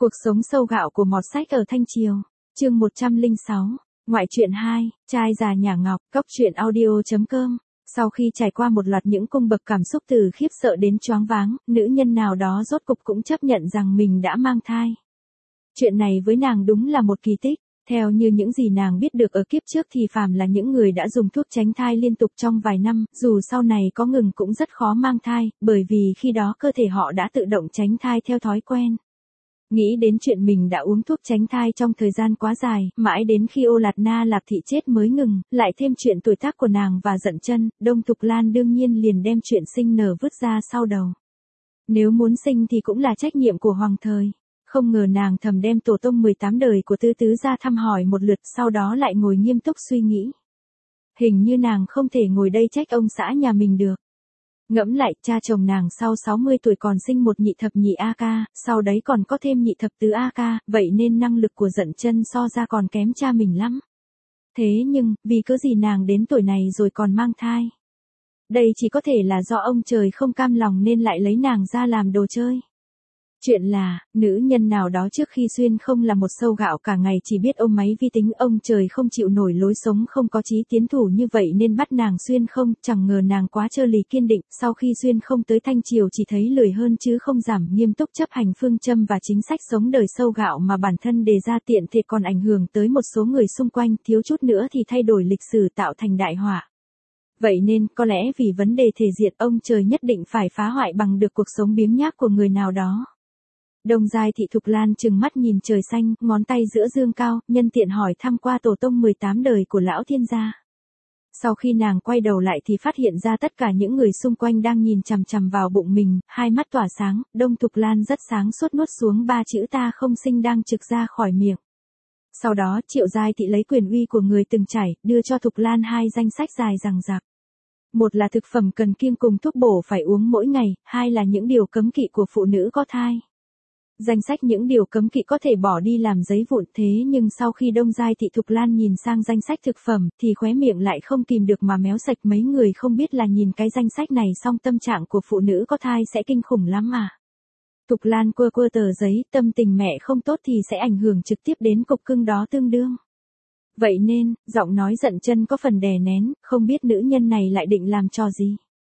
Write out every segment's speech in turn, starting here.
Cuộc sống sâu gạo của Mọt Sách ở Thanh Triều, chương 106, ngoại truyện 2, trai già nhà ngọc, cốc truyện audio.com. Sau khi trải qua một loạt những cung bậc cảm xúc từ khiếp sợ đến choáng váng, nữ nhân nào đó rốt cục cũng chấp nhận rằng mình đã mang thai. Chuyện này với nàng đúng là một kỳ tích. Theo như những gì nàng biết được ở kiếp trước thì phàm là những người đã dùng thuốc tránh thai liên tục trong vài năm, dù sau này có ngừng cũng rất khó mang thai, bởi vì khi đó cơ thể họ đã tự động tránh thai theo thói quen. Nghĩ đến chuyện mình đã uống thuốc tránh thai trong thời gian quá dài, mãi đến khi Ô Lạt Na Lạp Thị chết mới ngừng, lại thêm chuyện tuổi tác của nàng và Dận Chân, Đông Thục Lan đương nhiên liền đem chuyện sinh nở vứt ra sau đầu. Nếu muốn sinh thì cũng là trách nhiệm của hoàng thời. Không ngờ nàng thầm đem tổ tông 18 đời của Tứ Tứ ra thăm hỏi một lượt, sau đó lại ngồi nghiêm túc suy nghĩ. Hình như nàng không thể ngồi đây trách ông xã nhà mình được. Ngẫm lại, cha chồng nàng sau 60 tuổi còn sinh một nhị thập nhị A ca, sau đấy còn có thêm nhị thập tứ A ca, vậy nên năng lực của Dận Chân so ra còn kém cha mình lắm. Thế nhưng, vì cớ gì nàng đến tuổi này rồi còn mang thai? Đây chỉ có thể là do ông trời không cam lòng nên lại lấy nàng ra làm đồ chơi. Chuyện là, nữ nhân nào đó trước khi xuyên không là một sâu gạo cả ngày chỉ biết ôm máy vi tính, ông trời không chịu nổi lối sống không có chí tiến thủ như vậy nên bắt nàng xuyên không, chẳng ngờ nàng quá trơ lì kiên định, sau khi xuyên không tới Thanh Triều chỉ thấy lười hơn chứ không giảm, nghiêm túc chấp hành phương châm và chính sách sống đời sâu gạo mà bản thân đề ra, tiện thể còn ảnh hưởng tới một số người xung quanh, thiếu chút nữa thì thay đổi lịch sử tạo thành đại họa. Vậy nên, có lẽ vì vấn đề thể diện ông trời nhất định phải phá hoại bằng được cuộc sống biếng nhác của người nào đó. Đông Giai Thị Thục Lan trừng mắt nhìn trời xanh, ngón tay giữa dương cao, nhân tiện hỏi thăm qua tổ tông 18 đời của lão thiên gia. Sau khi nàng quay đầu lại thì phát hiện ra tất cả những người xung quanh đang nhìn chằm chằm vào bụng mình, hai mắt tỏa sáng, Đông Thục Lan rất sáng suốt nuốt xuống ba chữ ta không sinh đang trực ra khỏi miệng. Sau đó Triệu Giai Thị lấy quyền uy của người từng trải, đưa cho Thục Lan hai danh sách dài dằng dặc. Một là thực phẩm cần kiêng cùng thuốc bổ phải uống mỗi ngày, hai là những điều cấm kỵ của phụ nữ có thai. Danh sách những điều cấm kỵ có thể bỏ đi làm giấy vụn, thế nhưng sau khi Đông Giai Thị Thục Lan nhìn sang danh sách thực phẩm thì khóe miệng lại không kìm được mà méo sạch. Mấy người không biết là nhìn cái danh sách này xong tâm trạng của phụ nữ có thai sẽ kinh khủng lắm mà. Thục Lan quơ quơ tờ giấy, tâm tình mẹ không tốt thì sẽ ảnh hưởng trực tiếp đến cục cưng đó tương đương. Vậy nên, giọng nói Dận Chân có phần đè nén, không biết nữ nhân này lại định làm trò gì.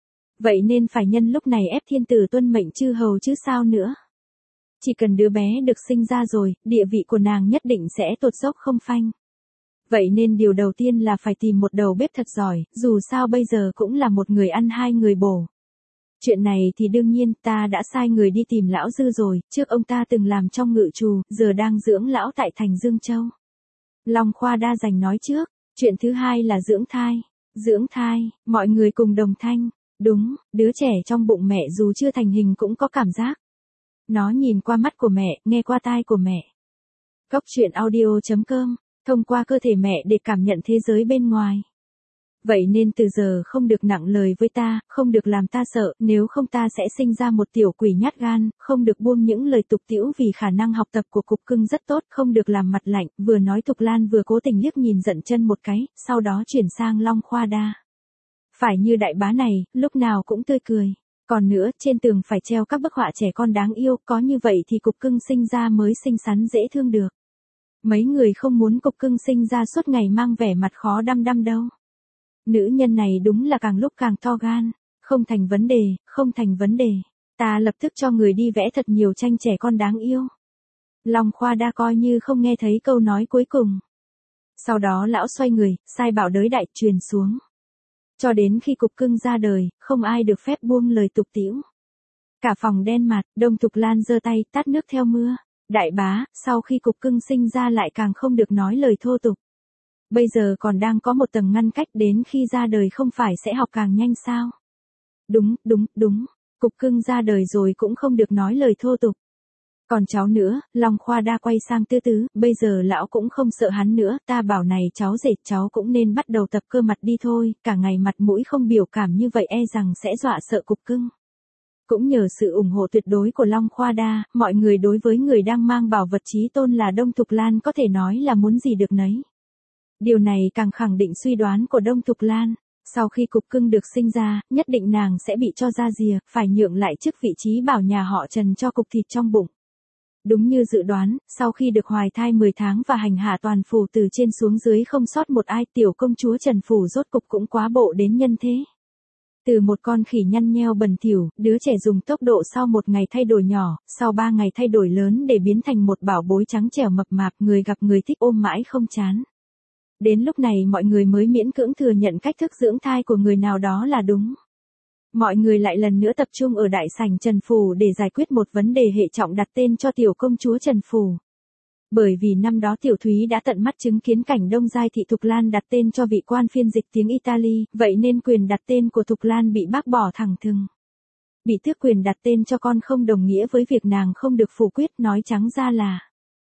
Vậy nên phải nhân lúc này ép thiên tử tuân mệnh chư hầu chứ sao nữa. Chỉ cần đứa bé được sinh ra rồi, địa vị của nàng nhất định sẽ tụt dốc không phanh. Vậy nên điều đầu tiên là phải tìm một đầu bếp thật giỏi, dù sao bây giờ cũng là một người ăn hai người bổ. Chuyện này thì đương nhiên ta đã sai người đi tìm lão Dư rồi, trước ông ta từng làm trong ngự trù, giờ đang dưỡng lão tại thành Dương Châu. Long Khoa Đa Dành nói trước, chuyện thứ hai là dưỡng thai. Dưỡng thai, mọi người cùng đồng thanh, đúng, đứa trẻ trong bụng mẹ dù chưa thành hình cũng có cảm giác. Nó nhìn qua mắt của mẹ, nghe qua tai của mẹ. Cốc truyện audio.com, thông qua cơ thể mẹ để cảm nhận thế giới bên ngoài. Vậy nên từ giờ không được nặng lời với ta, không được làm ta sợ, nếu không ta sẽ sinh ra một tiểu quỷ nhát gan, không được buông những lời tục tĩu vì khả năng học tập của cục cưng rất tốt, không được làm mặt lạnh, vừa nói Thục Lan vừa cố tình liếc nhìn Dận Chân một cái, sau đó chuyển sang Long Khoa Đa. Phải như đại bá này, lúc nào cũng tươi cười. Còn nữa, trên tường phải treo các bức họa trẻ con đáng yêu, có như vậy thì cục cưng sinh ra mới xinh xắn dễ thương được. Mấy người không muốn cục cưng sinh ra suốt ngày mang vẻ mặt khó đăm đăm đâu. Nữ nhân này đúng là càng lúc càng to gan. Không thành vấn đề, không thành vấn đề. Ta lập tức cho người đi vẽ thật nhiều tranh trẻ con đáng yêu. Long Khoa Đa coi như không nghe thấy câu nói cuối cùng. Sau đó lão xoay người, sai bảo đới đại truyền xuống. Cho đến khi cục cưng ra đời, không ai được phép buông lời tục tĩu. Cả phòng đen mặt, Đông Thục Lan giơ tay tát nước theo mưa. Đại bá, sau khi cục cưng sinh ra lại càng không được nói lời thô tục. Bây giờ còn đang có một tầng ngăn cách, đến khi ra đời không phải sẽ học càng nhanh sao? Đúng, cục cưng ra đời rồi cũng không được nói lời thô tục. Còn cháu nữa, Long Khoa Đa quay sang Tứ Tứ, bây giờ lão cũng không sợ hắn nữa, ta bảo này cháu rể, cháu cũng nên bắt đầu tập cơ mặt đi thôi, cả ngày mặt mũi không biểu cảm như vậy e rằng sẽ dọa sợ cục cưng. Cũng nhờ sự ủng hộ tuyệt đối của Long Khoa Đa, mọi người đối với người đang mang bảo vật chí tôn là Đông Thục Lan có thể nói là muốn gì được nấy. Điều này càng khẳng định suy đoán của Đông Thục Lan. Sau khi cục cưng được sinh ra, nhất định nàng sẽ bị cho ra rìa, phải nhượng lại chức vị trí bảo nhà họ Trần cho cục thịt trong bụng. Đúng như dự đoán, sau khi được hoài thai 10 tháng và hành hạ toàn phủ từ trên xuống dưới không sót một ai, tiểu công chúa Trần Phủ rốt cục cũng quá bộ đến nhân thế. Từ một con khỉ nhăn nheo bẩn thỉu, đứa trẻ dùng tốc độ sau một ngày thay đổi nhỏ, sau 3 ngày thay đổi lớn để biến thành một bảo bối trắng trẻo mập mạp, người gặp người thích ôm mãi không chán. Đến lúc này mọi người mới miễn cưỡng thừa nhận cách thức dưỡng thai của người nào đó là đúng. Mọi người lại lần nữa tập trung ở đại sảnh Trần Phủ để giải quyết một vấn đề hệ trọng, đặt tên cho tiểu công chúa Trần Phủ. Bởi vì năm đó Tiểu Thúy đã tận mắt chứng kiến cảnh Đông Giai thị Thục Lan đặt tên cho vị quan phiên dịch tiếng Italy, vậy nên quyền đặt tên của Thục Lan bị bác bỏ thẳng thừng. Bị tước quyền đặt tên cho con không đồng nghĩa với việc nàng không được phủ quyết, nói trắng ra là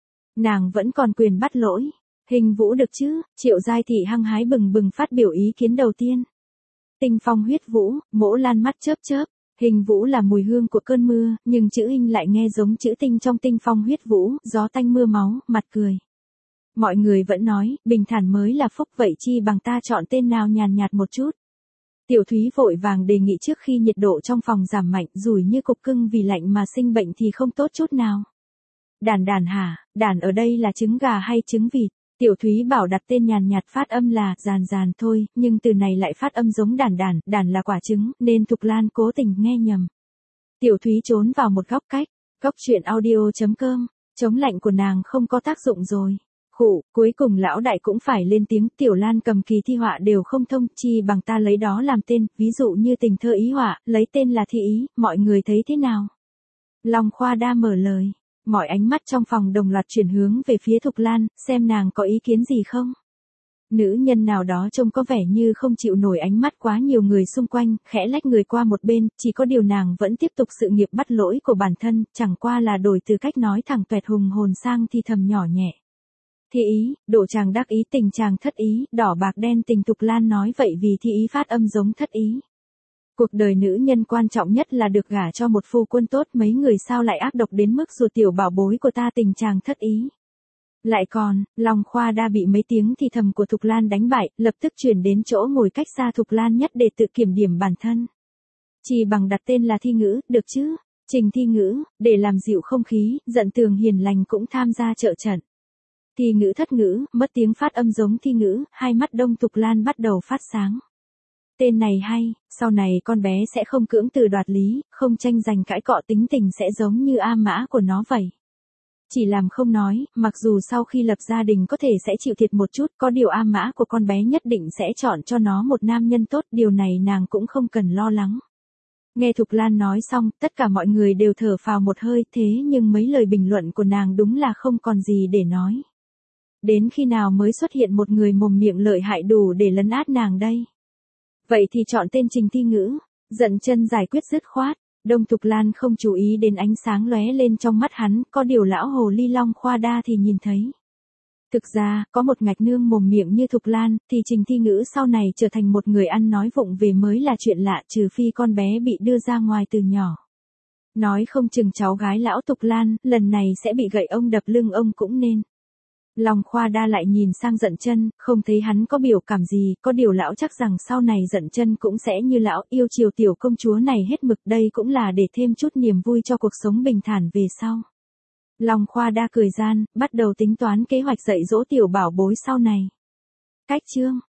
nàng vẫn còn quyền bắt lỗi. Hình Vũ được chứ? Triệu Giai thị hăng hái bừng bừng phát biểu ý kiến đầu tiên. Tinh phong huyết vũ, Mỗ Lan mắt chớp chớp. Hình Vũ là mùi hương của cơn mưa, nhưng chữ hình lại nghe giống chữ tinh trong tinh phong huyết vũ, gió tanh mưa máu, mặt cười. Mọi người vẫn nói, bình thản mới là phúc, vậy chi bằng ta chọn tên nào nhàn nhạt một chút. Tiểu Thúy vội vàng đề nghị trước khi nhiệt độ trong phòng giảm mạnh, rủi như cục cưng vì lạnh mà sinh bệnh thì không tốt chút nào. Đàn đàn hả? Đàn ở đây là trứng gà hay trứng vịt? Tiểu Thúy bảo đặt tên nhàn nhạt, phát âm là giàn giàn thôi, nhưng từ này lại phát âm giống đàn đàn, đàn là quả trứng, nên Thục Lan cố tình nghe nhầm. Tiểu Thúy trốn vào một góc cách, góc chuyện audio.com, chống lạnh của nàng không có tác dụng rồi. Khụ, cuối cùng lão đại cũng phải lên tiếng, Tiểu Lan cầm kỳ thi họa đều không thông, chi bằng ta lấy đó làm tên, ví dụ như tình thơ ý họa, lấy tên là thi ý, mọi người thấy thế nào? Long Khoa Đa mở lời. Mọi ánh mắt trong phòng đồng loạt chuyển hướng về phía Thục Lan, xem nàng có ý kiến gì không. Nữ nhân nào đó trông có vẻ như không chịu nổi ánh mắt quá nhiều người xung quanh, khẽ lách người qua một bên, chỉ có điều nàng vẫn tiếp tục sự nghiệp bắt lỗi của bản thân, chẳng qua là đổi từ cách nói thẳng tuẹt hùng hồn sang thì thầm nhỏ nhẹ. Thi ý, độ chàng đắc ý, tình chàng thất ý, đỏ bạc đen tình. Thục Lan nói vậy vì thi ý phát âm giống thất ý. Cuộc đời nữ nhân quan trọng nhất là được gả cho một phu quân tốt, mấy người sao lại ác độc đến mức ruột tiểu bảo bối của ta tình chàng thất ý. Lại còn, Long Khoa Đa bị mấy tiếng thì thầm của Thục Lan đánh bại, lập tức chuyển đến chỗ ngồi cách xa Thục Lan nhất để tự kiểm điểm bản thân. Chỉ bằng đặt tên là Thi Ngữ, được chứ? Trình Thi Ngữ, để làm dịu không khí, giận tường hiền lành cũng tham gia trợ trận. Thi Ngữ thất ngữ, mất tiếng phát âm giống Thi Ngữ, hai mắt Đông Thục Lan bắt đầu phát sáng. Tên này hay, sau này con bé sẽ không cưỡng từ đoạt lý, không tranh giành cãi cọ, tính tình sẽ giống như A Mã của nó vậy. Chỉ làm không nói, mặc dù sau khi lập gia đình có thể sẽ chịu thiệt một chút, có điều A Mã của con bé nhất định sẽ chọn cho nó một nam nhân tốt, điều này nàng cũng không cần lo lắng. Nghe Thục Lan nói xong, tất cả mọi người đều thở phào một hơi, thế nhưng mấy lời bình luận của nàng đúng là không còn gì để nói. Đến khi nào mới xuất hiện một người mồm miệng lợi hại đủ để lấn át nàng đây? Vậy thì chọn tên Trình Thi Ngữ, giận chân giải quyết dứt khoát. Đông Thục Lan không chú ý đến ánh sáng lóe lên trong mắt hắn, có điều lão hồ ly Long Khoa Đa thì nhìn thấy. Thực ra, có một ngạch nương mồm miệng như Thục Lan, thì Trình Thi Ngữ sau này trở thành một người ăn nói vụng về mới là chuyện lạ, trừ phi con bé bị đưa ra ngoài từ nhỏ. Nói không chừng cháu gái lão Thục Lan, lần này sẽ bị gậy ông đập lưng ông cũng nên. Long Khoa Đa lại nhìn sang Giận Chân, không thấy hắn có biểu cảm gì, có điều lão chắc rằng sau này Giận Chân cũng sẽ như lão, yêu chiều tiểu công chúa này hết mực, đây cũng là để thêm chút niềm vui cho cuộc sống bình thản về sau. Long Khoa Đa cười gian, bắt đầu tính toán kế hoạch dạy dỗ tiểu bảo bối sau này. Cách chương